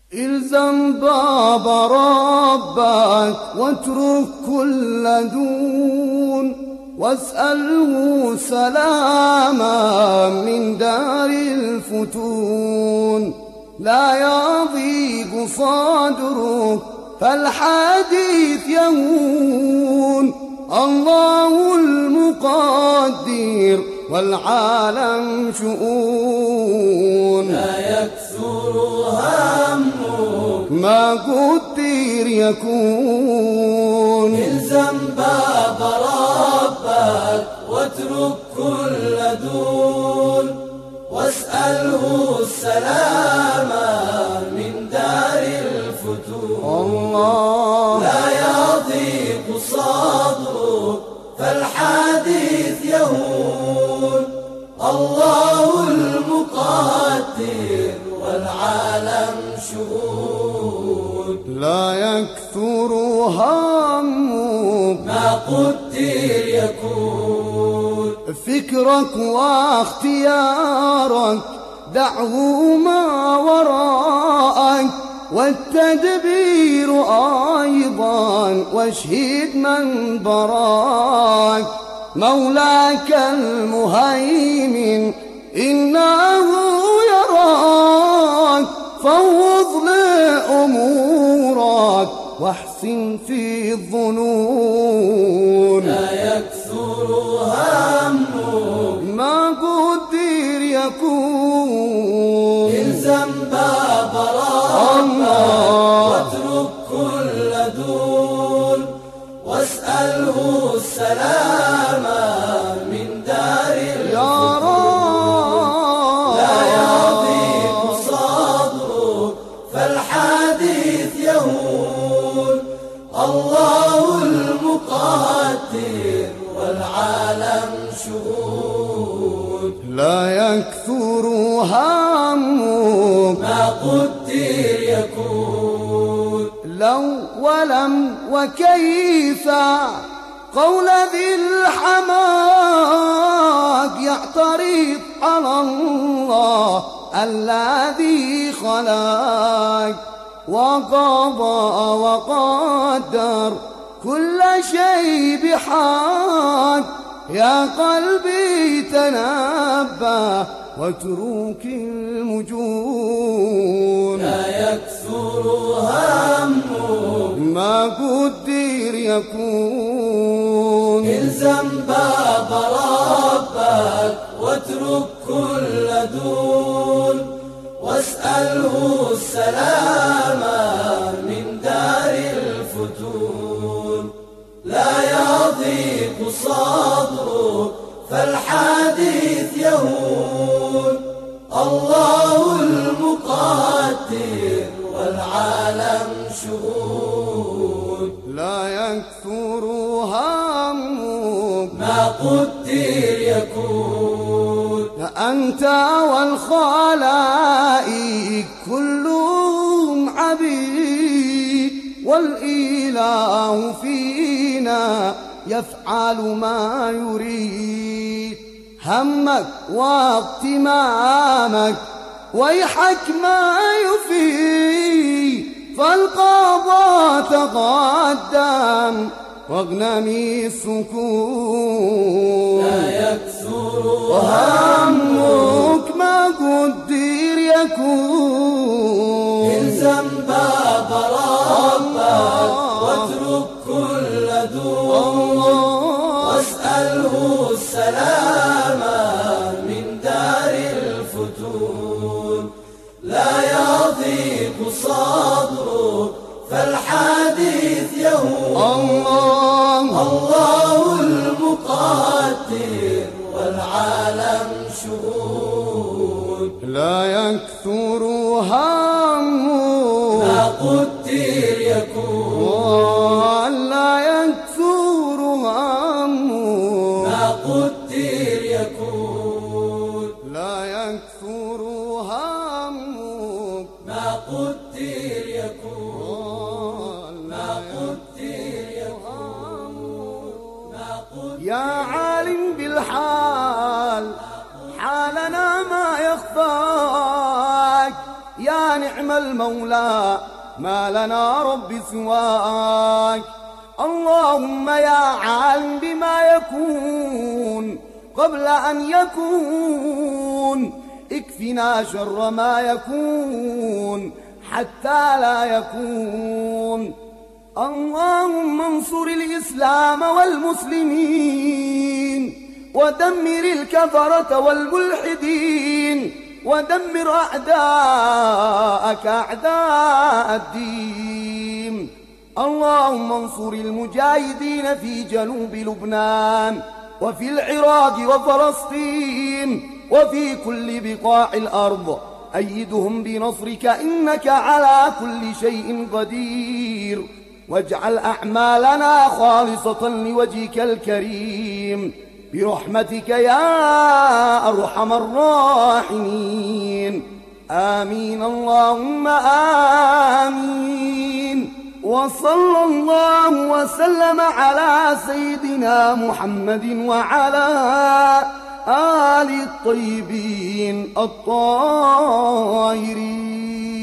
الزم باب ربك واترك كل دون، واسأله سلاما من دار الفتون. لا يضيق صدرك فالحديث يهون، الله المقدر والعالم شؤون. لا يكثر همك ما قدر يكون، الزم باب ربك واترك كل دون، واسأله السلام من دار الفتون. الله لا يضيق صدرك فالحديث يهون، الله المقدر والعالم شؤون. لا يكثر همك ما قدر يكون، فكرك واختيارك دعه ما وراءك، والتدبير أيضا واشهد من براك. مولاك المهيمن إنه يراك، فوض لأمورك واحسن في الظنون. لا يكثر همك ما قدر يكون، الزم باب ربك واترك كل دون، واسأله السلام من دار الفتون. لا يضيق صدرك فالحديث يهون، الله المقدر والعالم شؤون. لا يكثر همك ما قدر يكون، لو ولم وكيف قول ذي الحماق يعترض على الله الذي خلق، وقضى وقدر كل شيء بحق. يا قلبي تنبه واترك المجون. لا يكثر همك ما قدر يكون، الزم باب ربك واترك كل دون، واسأله السلام من دار الفتون. لا يضيق صدرك فالحديث يهون، الله المقدر والعالم شؤون. لا يكثر همك ما قدر يكون، أنت والخلائق كلهم عبيد، والإله فينا يفعل ما يريد. همك واغتمامك ويحك ما يفيد، فالقضاء تقدم واغنمي السكون. لا يكثر همك ما قدر يكون، الزم باب ربك واترك كل دون، واسأله السلام من دار الفتون. لا يضيق صدرك فالحديث يهون، الله المقدر والعالم شؤون. لا يكثر همك ما قدر يكون، لا يكثر همك ما قدر يكون، لا يكثر همك ما قدر يكون، ما قدر يكون، ما قدر. يا عالم بالحال حالنا ما يخفاك، يا نعم ونعم المولى، ما لنا رب سواك. اللهم يا عالم بما يكون قبل أن يكون، اكفنا شر ما يكون حتى لا يكون. اللهم انصر الإسلام والمسلمين، ودمر الكفرة والملحدين، ودمر أعداءك أعداء الدين. اللهم انصر المجاهدين في جنوب لبنان وفي العراق وفلسطين وفي كل بقاع الأرض، أيدهم بنصرك إنك على كل شيء قدير. واجعل أعمالنا خالصة لوجهك الكريم برحمتك يا أرحم الراحمين. آمين اللهم آمين. وصلى الله وسلم على سيدنا محمد وعلى آل الطيبين الطاهرين.